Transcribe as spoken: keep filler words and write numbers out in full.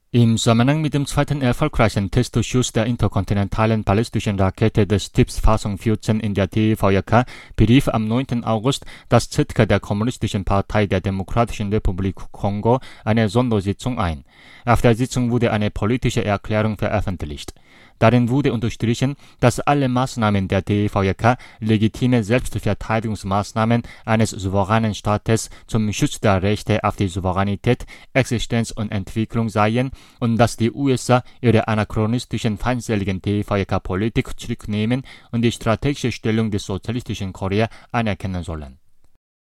Im Zusammenhang mit dem zweiten erfolgreichen Testschuss der interkontinentalen ballistischen Rakete des Typs Hwasong vierzehn in der D E V K berief am neunten August das Z K der Kommunistischen Partei der Demokratischen Republik Kongo eine Sondersitzung ein. Auf der Sitzung wurde eine politische Erklärung veröffentlicht. Darin wurde unterstrichen, dass alle Maßnahmen der D E V K legitime Selbstverteidigungsmaßnahmen eines souveränen Staates zum Schutz der Rechte auf die Souveränität, Existenz und Entwicklung seien und dass die U S A ihre anachronistischen, feindseligen D E V K-Politik zurücknehmen und die strategische Stellung des sozialistischen Korea anerkennen sollen.